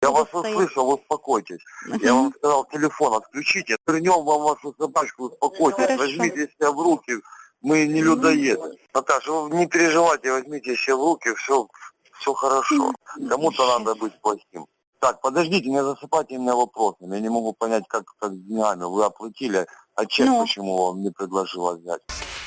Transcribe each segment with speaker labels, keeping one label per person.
Speaker 1: Я
Speaker 2: будут
Speaker 1: вас
Speaker 2: стоять.
Speaker 1: услышал, успокойтесь. Я вам сказал, телефон отключите, вернем вам вашу собачку, успокойтесь,
Speaker 2: Хорошо.
Speaker 1: возьмите себя в руки, мы не людоеды. Наташа, вы не переживайте, возьмите себя в руки, все хорошо. Кому-то надо быть плохим. Так, подождите, не засыпайте меня вопросами, я не могу понять, как с деньгами. Вы оплатили, а чек
Speaker 2: Ну.
Speaker 1: почему вам не предложила взять?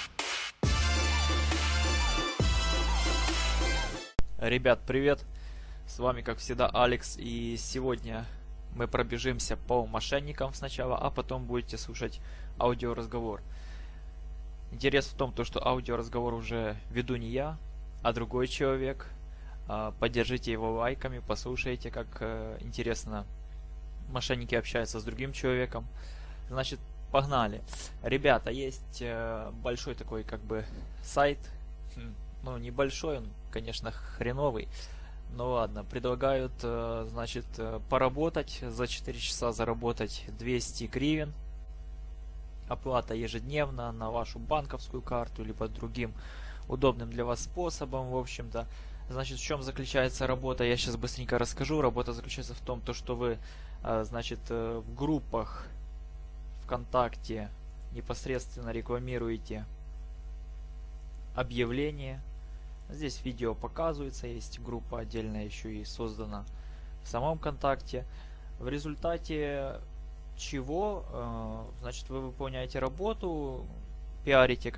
Speaker 3: Ребят, привет! С вами, как всегда, Алекс, и сегодня мы пробежимся по мошенникам сначала, а потом будете слушать аудиоразговор. Интерес в том, что аудиоразговор уже веду не я, а другой человек. Поддержите его лайками, послушайте, как интересно мошенники общаются с другим человеком. Значит, погнали. Ребята, есть большой такой сайт, ну небольшой он, конечно, хреновый, но ладно, предлагают, значит, поработать, за 4 часа заработать 200 гривен, оплата ежедневно на вашу банковскую карту, либо другим удобным для вас способом, в общем-то. Значит, в чем заключается работа, я сейчас быстренько расскажу. Работа заключается в том, что вы, значит, в группах ВКонтакте непосредственно рекламируете объявление. Здесь видео показывается, есть группа отдельная еще и создана в самом ВКонтакте. В результате чего, значит, вы выполняете работу, пиарите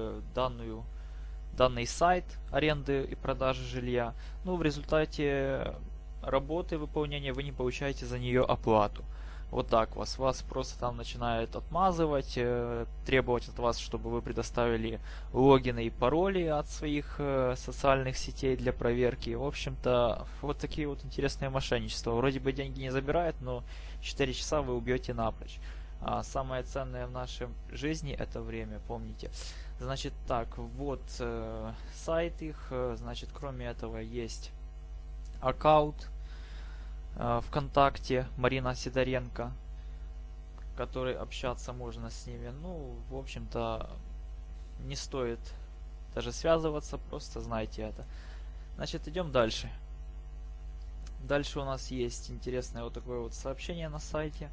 Speaker 3: данный сайт аренды и продажи жилья. Ну, в результате работы выполнения вы не получаете за нее оплату. Вот так вас просто там начинают отмазывать, требовать от вас, чтобы вы предоставили логины и пароли от своих социальных сетей для проверки. В общем-то, вот такие вот интересные мошенничества. Вроде бы деньги не забирают, но 4 часа вы убьете напрочь. А самое ценное в нашей жизни — это время, помните. Значит, так, вот сайт их. Значит, кроме этого есть аккаунт ВКонтакте Марина Сидоренко, который общаться можно с ними. Ну, в общем-то, не стоит даже связываться, просто знайте это. Значит, идем дальше. Дальше у нас есть интересное вот такое вот сообщение на сайте.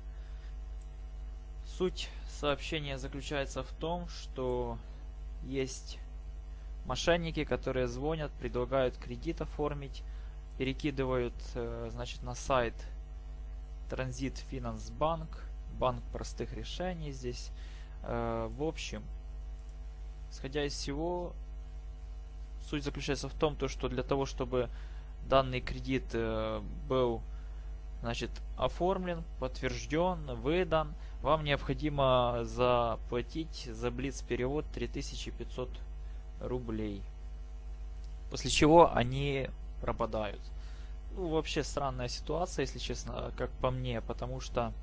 Speaker 3: Суть сообщения заключается в том, что есть мошенники, которые звонят, предлагают кредит оформить, перекидывают, значит, на сайт Транзит Финанс Банк, банк простых решений здесь. В общем, исходя из всего, суть заключается в том, что для того, чтобы данный кредит был, значит, оформлен, подтвержден, выдан, вам необходимо заплатить за блиц-перевод 3500 рублей. После чего они пропадают. Ну, вообще странная ситуация, если честно, как по мне, потому что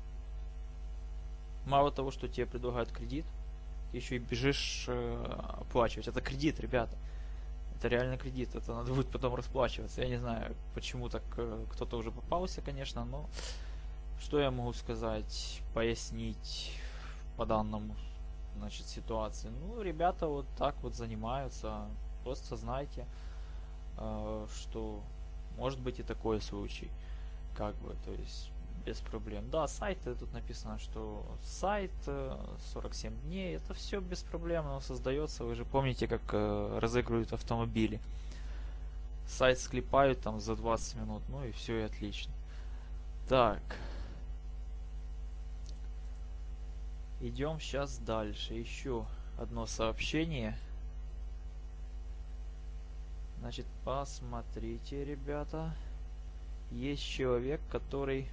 Speaker 3: мало того, что тебе предлагают кредит, ты еще и бежишь оплачивать. Это кредит, ребята. Это реально кредит, это надо будет потом расплачиваться. Я не знаю, почему так кто-то уже попался, конечно, но что я могу сказать, пояснить по данному, значит, ситуации. Ну, ребята вот так вот занимаются. Просто знайте, что может быть и такой случай, то есть без проблем. Да, сайт, тут написано, что сайт 47 дней, это все без проблем, оно создается. Вы же помните, как разыгрывают автомобили. Сайт склепают там за 20 минут, ну и все, и отлично. Так. Идем сейчас дальше. Еще одно сообщение. Значит, посмотрите, ребята. Есть человек, который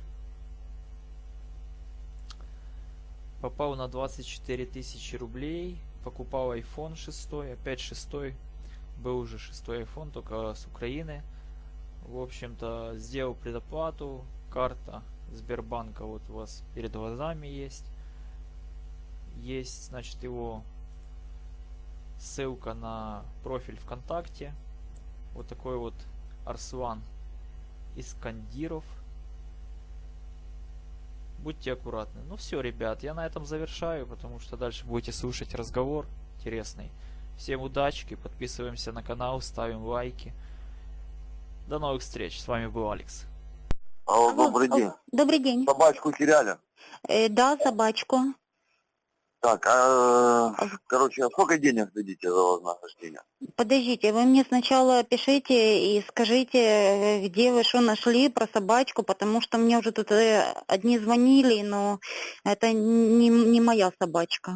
Speaker 3: попал на 24 тысячи рублей, покупал iPhone 6, опять 6, был уже 6 iPhone, только с Украины. В общем-то, сделал предоплату, карта Сбербанка вот у вас перед глазами есть. Есть, значит, его ссылка на профиль ВКонтакте. Вот такой вот Арслан Искандиров. Будьте аккуратны. Ну все, ребят, я на этом завершаю, потому что дальше будете слушать разговор интересный. Всем удачи, подписываемся на канал, ставим лайки. До новых встреч. С вами был Алекс.
Speaker 1: Алло,
Speaker 2: Алло,
Speaker 1: добрый день.
Speaker 2: добрый день.
Speaker 1: Собачку теряли?
Speaker 2: Да, собачку.
Speaker 1: Так, короче, а сколько денег дадите за вознаграждение?
Speaker 2: Подождите, вы мне сначала пишите и скажите, где вы что нашли про собачку, потому что мне уже тут одни звонили, но это не моя собачка.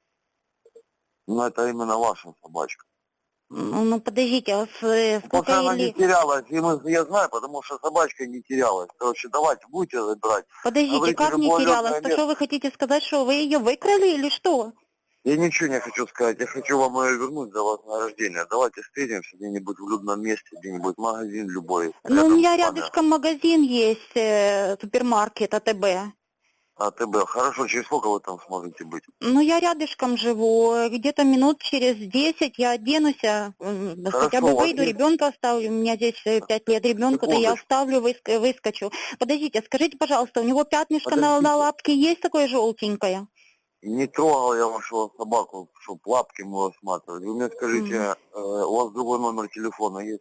Speaker 1: Ну, это именно ваша собачка.
Speaker 2: Ну, подождите, а
Speaker 1: Потому
Speaker 2: сколько
Speaker 1: что она не
Speaker 2: или...
Speaker 1: терялась, я знаю, потому что собачка не терялась. Короче, давайте, будете забирать.
Speaker 2: Подождите,
Speaker 1: Говорите,
Speaker 2: как не
Speaker 1: любое
Speaker 2: терялась?
Speaker 1: лёгкое
Speaker 2: То
Speaker 1: место.
Speaker 2: что вы хотите сказать, что вы ее выкрали или что?
Speaker 1: Я ничего не хочу сказать, я хочу вам ее вернуть за вознаграждение. Давайте встретимся где-нибудь в людном месте, где-нибудь магазин любой.
Speaker 2: Ну, у
Speaker 1: рядом
Speaker 2: меня
Speaker 1: с вами.
Speaker 2: рядышком магазин есть, супермаркет АТБ.
Speaker 1: АТБ. Хорошо, через сколько вы там сможете быть?
Speaker 2: Ну, я рядышком живу, где-то минут через 10 я оденусь, хотя бы
Speaker 1: у вас
Speaker 2: выйду,
Speaker 1: есть-
Speaker 2: ребенка оставлю, у меня здесь 5 лет ребенку, то я
Speaker 1: Секундочку.
Speaker 2: оставлю, выскочу. Подождите, скажите, пожалуйста, у него пятнышко на
Speaker 1: Подождите.
Speaker 2: лапке есть такое желтенькое?
Speaker 1: Не трогал я вашего собаку, чтобы лапки мы осматривали. Вы мне скажите, у вас другой номер телефона есть?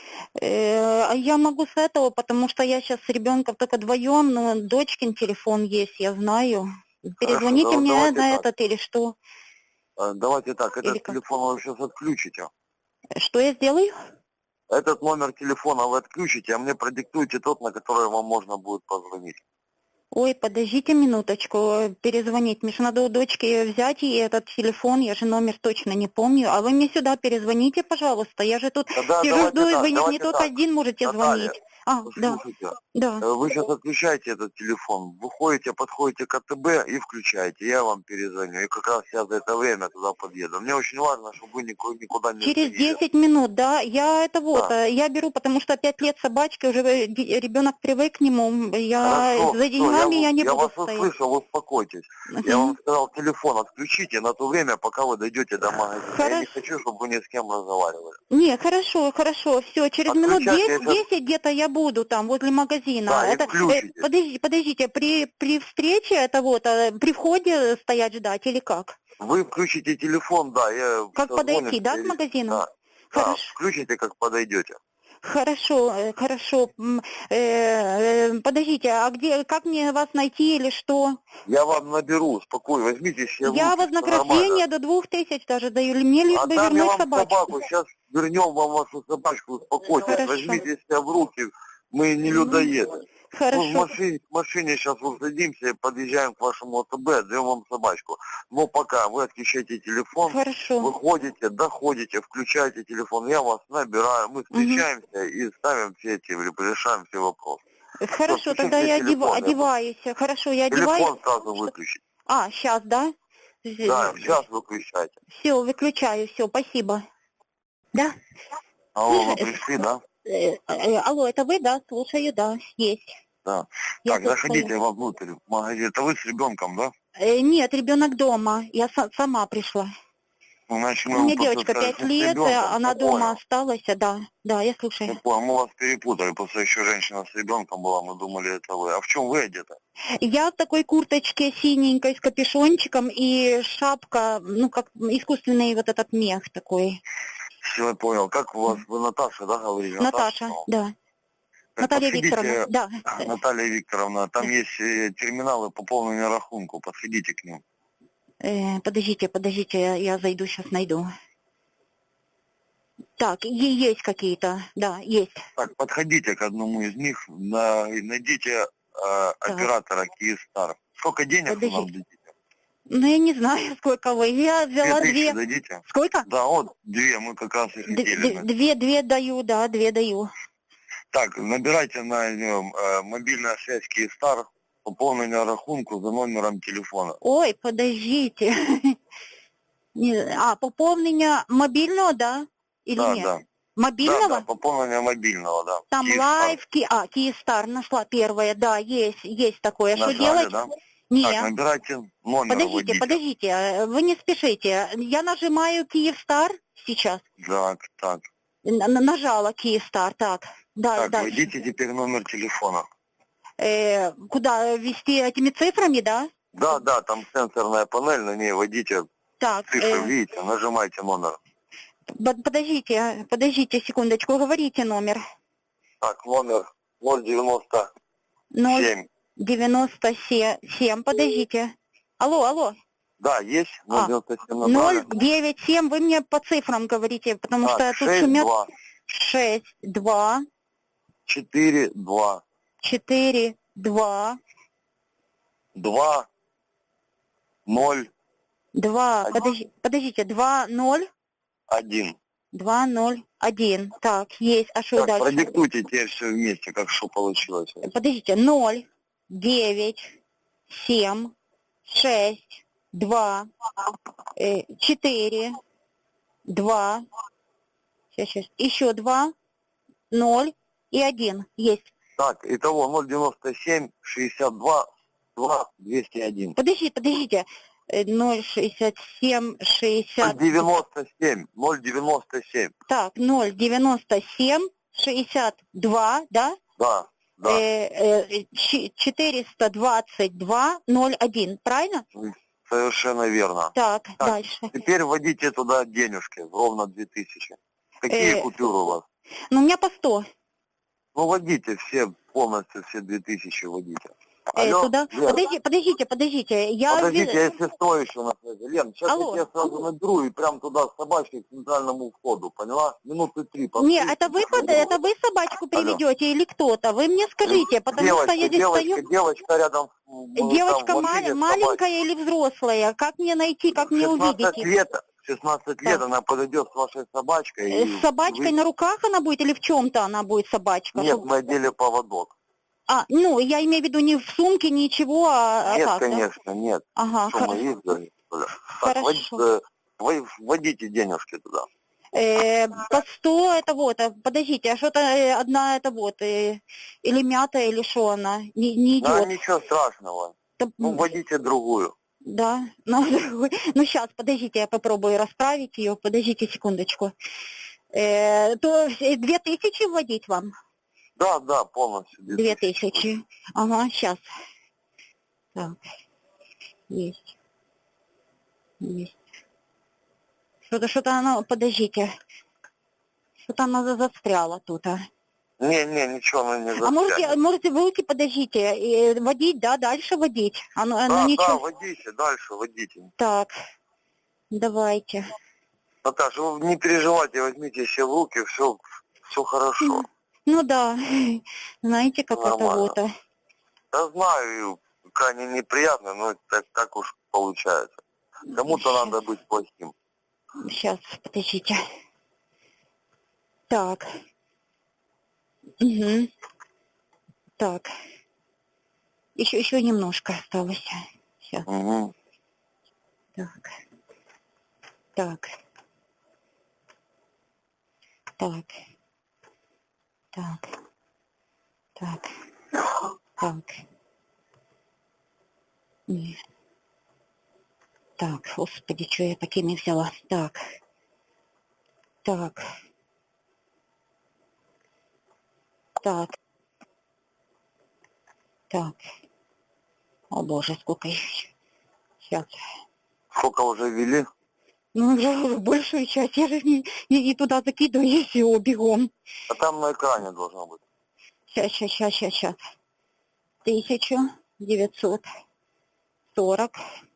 Speaker 2: А я могу с этого, потому что я сейчас с ребенком только вдвоем, но дочкин телефон есть, я знаю. Перезвоните
Speaker 1: Хорошо,
Speaker 2: мне
Speaker 1: давайте
Speaker 2: на
Speaker 1: так.
Speaker 2: этот или что?
Speaker 1: Давайте так,
Speaker 2: Или
Speaker 1: этот
Speaker 2: как?
Speaker 1: телефон вы сейчас отключите.
Speaker 2: Что я сделаю?
Speaker 1: Этот номер телефона вы отключите, а мне продиктуйте тот, на который вам можно будет позвонить.
Speaker 2: Ой, подождите минуточку, перезвонить. Мне же надо у дочки взять ей этот телефон, я же номер точно не помню. А вы мне сюда перезвоните, пожалуйста. Я же тут
Speaker 1: Тогда
Speaker 2: сижу,
Speaker 1: давайте
Speaker 2: жду, и
Speaker 1: так,
Speaker 2: вы не
Speaker 1: давайте
Speaker 2: только
Speaker 1: так.
Speaker 2: один можете
Speaker 1: Наталья,
Speaker 2: звонить. Да,
Speaker 1: Слушайте,
Speaker 2: да.
Speaker 1: вы сейчас отключаете этот телефон, выходите, подходите к АТБ и включаете. Я вам перезвоню. И как раз я за это время туда подъеду. Мне очень важно, чтобы вы никуда не
Speaker 2: Через
Speaker 1: звонили.
Speaker 2: 10 минут, да, я это вот,
Speaker 1: Да.
Speaker 2: я беру, потому что 5 лет собачки, уже ребенок привык к нему,
Speaker 1: Хорошо,
Speaker 2: за деньгами я не
Speaker 1: я
Speaker 2: буду
Speaker 1: вас
Speaker 2: стоять.
Speaker 1: услышал, успокойтесь. Я вам сказал, телефон отключите на то время, пока вы дойдете до магазина. Я не
Speaker 2: Хорошо.
Speaker 1: хочу, чтобы вы ни с кем разговаривали.
Speaker 2: Не, хорошо, все, через минут
Speaker 1: Отключайте,
Speaker 2: 10 где-то я буду там, возле магазина.
Speaker 1: Да, и
Speaker 2: Это,
Speaker 1: включите.
Speaker 2: подождите, при встрече это вот, при входе стоять ждать или как?
Speaker 1: Вы включите телефон, да, я
Speaker 2: Как подойти, да, к
Speaker 1: созвонимся,
Speaker 2: магазину?
Speaker 1: Да,
Speaker 2: Хорошо.
Speaker 1: включите, как подойдете.
Speaker 2: Хорошо. Подождите, а где, как мне вас найти или что?
Speaker 1: Я вам наберу, спокойно, возьмите себе в
Speaker 2: Я
Speaker 1: руки, всё
Speaker 2: вознаграждение
Speaker 1: нормально.
Speaker 2: до 2000 даже даю, мне лишь бы
Speaker 1: Отдам я
Speaker 2: вернуть
Speaker 1: вам
Speaker 2: собачку.
Speaker 1: собаку, сейчас вернем вам вашу собачку, успокойтесь,
Speaker 2: Хорошо.
Speaker 1: возьмите себя в руки, мы не людоеды. Мы в
Speaker 2: Хорошо.
Speaker 1: машине сейчас вот садимся и подъезжаем к вашему АТБ, отдаем вам собачку. Но пока вы отключаете телефон,
Speaker 2: Хорошо.
Speaker 1: выходите, доходите, включаете телефон, я вас набираю, мы встречаемся и ставим все эти, решаем все вопросы.
Speaker 2: Хорошо,
Speaker 1: Всё,
Speaker 2: тогда я
Speaker 1: включите телефон,
Speaker 2: одеваюсь. Хорошо, я одеваюсь.
Speaker 1: Телефон сразу выключите.
Speaker 2: А, сейчас, да?
Speaker 1: Да, сейчас выключайте.
Speaker 2: Все, выключаю, все, спасибо. Да?
Speaker 1: Алло, вы пришли, да?
Speaker 2: Алло, это вы, да? Слушаю, да, есть.
Speaker 1: Да.
Speaker 2: Я
Speaker 1: Так,
Speaker 2: тут
Speaker 1: заходите
Speaker 2: стою.
Speaker 1: вовнутрь в магазин. Это вы с ребенком, да?
Speaker 2: Нет, ребенок дома. Я сама пришла.
Speaker 1: Ну, значит,
Speaker 2: У
Speaker 1: мы
Speaker 2: меня
Speaker 1: просто
Speaker 2: девочка
Speaker 1: сказали,
Speaker 2: 5
Speaker 1: что с
Speaker 2: лет,
Speaker 1: ребенком.
Speaker 2: она
Speaker 1: Я
Speaker 2: дома
Speaker 1: понял.
Speaker 2: осталась, да. Да, я слушаю.
Speaker 1: Я понял, мы вас перепутали, просто еще женщина с ребенком была, мы думали, это вы. А в чем вы одеты?
Speaker 2: Я в такой курточке синенькой с капюшончиком и шапка, ну, как искусственный вот этот мех такой.
Speaker 1: Все, я понял. Как у вас, вы Наташа, да, говорили?
Speaker 2: Наташа, да.
Speaker 1: Так,
Speaker 2: Наталья
Speaker 1: подходите,
Speaker 2: Викторовна, да.
Speaker 1: Наталья Викторовна, там есть терминалы пополнения рахунку, подходите к ним.
Speaker 2: Подождите, я зайду, сейчас найду. Так, есть какие-то, да, есть.
Speaker 1: Так, подходите к одному из них, найдите оператора Киевстар. Сколько денег вы нам
Speaker 2: Подождите.
Speaker 1: дадите?
Speaker 2: Ну, я не знаю, сколько вы. Я взяла
Speaker 1: 2000
Speaker 2: две.
Speaker 1: дадите?
Speaker 2: Сколько?
Speaker 1: Да, вот две, мы как раз и хотели.
Speaker 2: Две даю, да, две даю.
Speaker 1: Так, набирайте на мобильная связь Киевстар, пополнение рахунку за номером телефона.
Speaker 2: Ой, подождите. Пополнение мобильного, да? Или
Speaker 1: Да,
Speaker 2: нет?
Speaker 1: да.
Speaker 2: Мобильного?
Speaker 1: Да, пополнение мобильного, да.
Speaker 2: Там
Speaker 1: Киевстар.
Speaker 2: лайв, Киевстар, нашла первое, да, есть такое. Что
Speaker 1: Нажали,
Speaker 2: делать?
Speaker 1: да?
Speaker 2: Нет.
Speaker 1: Так, набирайте номер,
Speaker 2: Подождите, вы не спешите. Я нажимаю Киевстар сейчас.
Speaker 1: Так.
Speaker 2: Нажала Киевстар, так. Да,
Speaker 1: Так,
Speaker 2: дальше.
Speaker 1: введите теперь номер телефона.
Speaker 2: Куда ввести этими цифрами, да?
Speaker 1: Да, там сенсорная панель, на ней вводите
Speaker 2: Так,
Speaker 1: цифры, видите, нажимайте номер.
Speaker 2: подождите секундочку, говорите номер.
Speaker 1: Так, номер 090 7.
Speaker 2: 097, подождите. Алло.
Speaker 1: Да, есть. 097 набрали.
Speaker 2: 097, вы мне по цифрам говорите, потому
Speaker 1: Так,
Speaker 2: что тут шумят.
Speaker 1: 6,
Speaker 2: 6, 2,
Speaker 1: 4, 2.
Speaker 2: 4, 2,
Speaker 1: 2, 0,
Speaker 2: 2,
Speaker 1: Один.
Speaker 2: подождите, 2, 0,
Speaker 1: 1.
Speaker 2: 2, 0, 1. Так, есть. А что
Speaker 1: Так,
Speaker 2: дальше?
Speaker 1: продиктуйте теперь все вместе, как что получилось.
Speaker 2: Подождите, 0, 9, 7, 6, 2, 4, 2, сейчас, еще 2, 0 и 1. Есть.
Speaker 1: Так, итого 097, 62, 2, 201.
Speaker 2: Подождите. 067, 60...
Speaker 1: 097, 097.
Speaker 2: Так, 097, 62, да?
Speaker 1: Да.
Speaker 2: 422, 01, правильно?
Speaker 1: Совершенно верно.
Speaker 2: Так, дальше.
Speaker 1: Теперь вводите туда денежки, ровно 2000. Какие купюры у вас?
Speaker 2: Ну, у меня по 100.
Speaker 1: Ну, вводите все, полностью все 2000 вводите.
Speaker 2: Туда?
Speaker 1: Лен,
Speaker 2: Подождите.
Speaker 1: подождите, если 100 еще на связи. Лен, сейчас
Speaker 2: Алло.
Speaker 1: я тебя сразу наберу и прям туда с собачкой к центральному входу, поняла? Минуты 3.
Speaker 2: Не, это вы собачку приведете или кто-то? Вы мне скажите, потому что я здесь стою.
Speaker 1: Девочка рядом.
Speaker 2: Девочка маленькая или взрослая? Как мне найти, как мне увидеть?
Speaker 1: 16 лет она подойдет с вашей собачкой.
Speaker 2: С собачкой на руках она будет или в чем-то она будет собачка?
Speaker 1: Нет, мы одели поводок.
Speaker 2: Ну, я имею в виду не в сумке, ничего,
Speaker 1: Нет,
Speaker 2: так,
Speaker 1: конечно,
Speaker 2: да?
Speaker 1: нет.
Speaker 2: Ага,
Speaker 1: Что мы ездили?
Speaker 2: Хорошо.
Speaker 1: Вводите денежки туда.
Speaker 2: По 100 это вот, подождите, а что-то одна это вот, или мятая, или что она, не
Speaker 1: Да,
Speaker 2: идет.
Speaker 1: ничего страшного. Ну, вводите другую.
Speaker 2: Да, ну сейчас, подождите, я попробую расправить ее, подождите секундочку. То 2000 вводить вам?
Speaker 1: Да, полностью.
Speaker 2: 2000. Ага, сейчас. Так, есть. Что-то оно, подождите. Что-то оно застряло тут, а.
Speaker 1: Не, ничего оно не застрянет.
Speaker 2: А можете выйти, подождите, и водить, да, дальше водить? Оно ничего...
Speaker 1: Да, водите, дальше водите.
Speaker 2: Так, давайте.
Speaker 1: Наташа, вы не переживайте, возьмите все в руки, все хорошо.
Speaker 2: Ну да, знаете, как
Speaker 1: Нормально.
Speaker 2: это вот.
Speaker 1: Я знаю, крайне неприятно, но так уж получается. Кому-то надо быть плохим.
Speaker 2: Сейчас, подождите. Так. Угу. Так. Еще немножко осталось. Сейчас.
Speaker 1: Угу.
Speaker 2: Так. Нет. Так, господи, что я такими взяла? Так. О боже, сколько их. Сейчас.
Speaker 1: Сколько уже ввели?
Speaker 2: Ну, уже большую часть. Я же не туда закидываю, и все, бегом.
Speaker 1: А там на экране должно быть.
Speaker 2: Сейчас. 1940.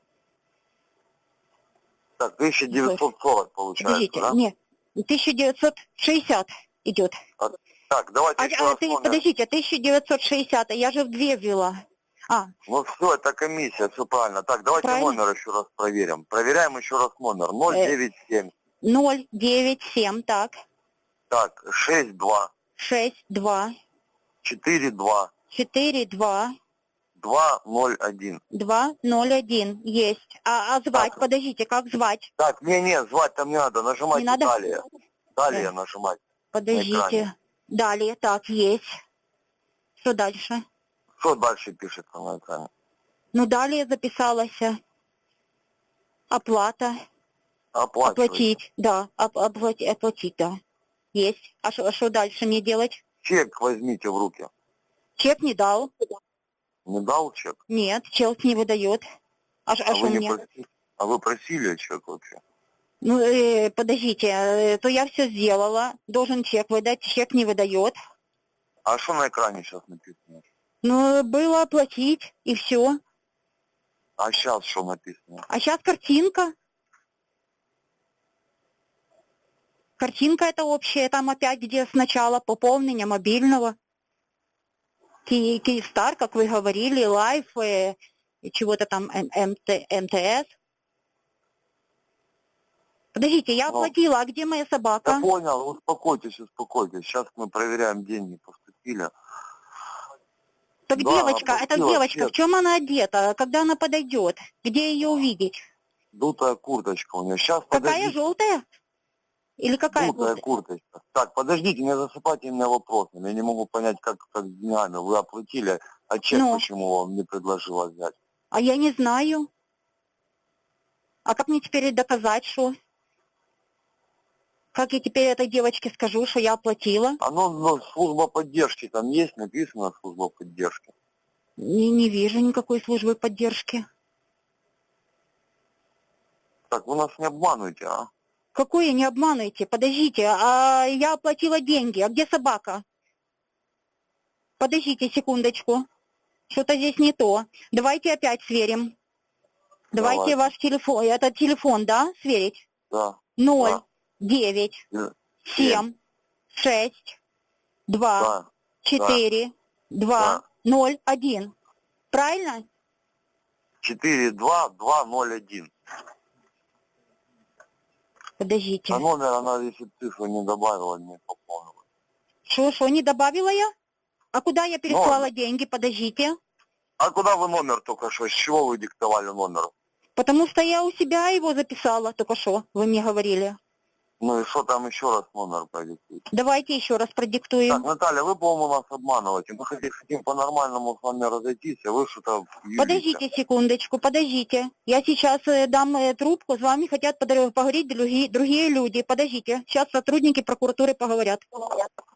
Speaker 1: Так, 1940 получается,
Speaker 2: Подождите,
Speaker 1: да?
Speaker 2: нет, 1960 идет.
Speaker 1: Так, давайте еще раз номер.
Speaker 2: Подождите, 1960, я же в 2 ввела.
Speaker 1: Ну все, это комиссия, все правильно. Так, давайте
Speaker 2: правильно?
Speaker 1: номер еще раз проверим. Проверяем еще раз номер. 097.
Speaker 2: 097, так.
Speaker 1: Так, 62.
Speaker 2: 62.
Speaker 1: 42.
Speaker 2: 42.
Speaker 1: 201.
Speaker 2: 201, есть. А звать,
Speaker 1: Так.
Speaker 2: подождите, как звать?
Speaker 1: Так, не, звать там не надо. Нажимайте
Speaker 2: Не надо?
Speaker 1: далее. Далее нажимать. На
Speaker 2: Подождите.
Speaker 1: экране.
Speaker 2: Далее, так, есть. Что дальше?
Speaker 1: Что дальше пишется на экране?
Speaker 2: Ну, далее записалась. Оплата.
Speaker 1: Оплачивать.
Speaker 2: Оплатить, да. Оплатить, да. Есть. А что дальше мне делать?
Speaker 1: Чек возьмите в руки.
Speaker 2: Чек не дал.
Speaker 1: Не дал чек?
Speaker 2: Нет, чек не выдает. А что
Speaker 1: вы
Speaker 2: мне?
Speaker 1: А вы просили чек вообще?
Speaker 2: Ну, подождите, то я все сделала. Должен чек выдать, чек не выдает.
Speaker 1: А что на экране сейчас написано?
Speaker 2: Ну, было оплатить, и все.
Speaker 1: А сейчас что написано?
Speaker 2: А сейчас картинка. Картинка это общая, там опять где сначала пополнение мобильного. Киевстар, как вы говорили, Лайф, чего-то там МТС. Подождите, я
Speaker 1: Ну,
Speaker 2: оплатила, а где моя собака?
Speaker 1: Я понял, успокойтесь, успокойтесь. Сейчас мы проверяем, деньги поступили.
Speaker 2: Так
Speaker 1: Да,
Speaker 2: девочка, эта
Speaker 1: оплатила,
Speaker 2: девочка,
Speaker 1: честно.
Speaker 2: в чем она одета? Когда она подойдет? Где ее увидеть?
Speaker 1: Дутая курточка у нее. Сейчас,
Speaker 2: Какая,
Speaker 1: подождите.
Speaker 2: желтая? Или какая
Speaker 1: Дутая
Speaker 2: желтая?
Speaker 1: курточка. Так, подождите, не засыпайте меня вопросами. Я не могу понять, как с деньгами. Вы оплатили, а чек
Speaker 2: Ну?
Speaker 1: почему вам не предложила взять?
Speaker 2: А я не знаю. А как мне теперь доказать, что? Как я теперь этой девочке скажу, что я оплатила?
Speaker 1: Ну, служба поддержки, там есть написано служба поддержки.
Speaker 2: Не вижу никакой службы поддержки.
Speaker 1: Так, вы нас не обманываете, а?
Speaker 2: Какое, не обманывайте, подождите, а я оплатила деньги, а где собака? Подождите секундочку, что-то здесь не то. Давайте опять сверим. Давайте ваш телефон, это телефон, да, сверить?
Speaker 1: Да.
Speaker 2: 0, 9,
Speaker 1: Да.
Speaker 2: 7, 6, 2,
Speaker 1: Да.
Speaker 2: 4, 2,
Speaker 1: Да.
Speaker 2: 0, 1. Правильно?
Speaker 1: 42201.
Speaker 2: Подождите.
Speaker 1: А номер она, если цифру не добавила, не пополнила.
Speaker 2: Что, не добавила я? А куда я переслала деньги? Подождите.
Speaker 1: А куда вы номер только что? С чего вы диктовали номер?
Speaker 2: Потому что я у себя его записала только что, вы мне говорили.
Speaker 1: Ну и что там еще раз номер продиктуете?
Speaker 2: Давайте еще раз продиктуем.
Speaker 1: Так, Наталья, вы, по-моему, нас обманываете. Мы хотим по-нормальному с вами разойтись, а вы что-то юлите.
Speaker 2: Подождите секундочку, подождите. Я сейчас дам трубку, с вами хотят поговорить другие люди. Подождите, сейчас сотрудники прокуратуры поговорят.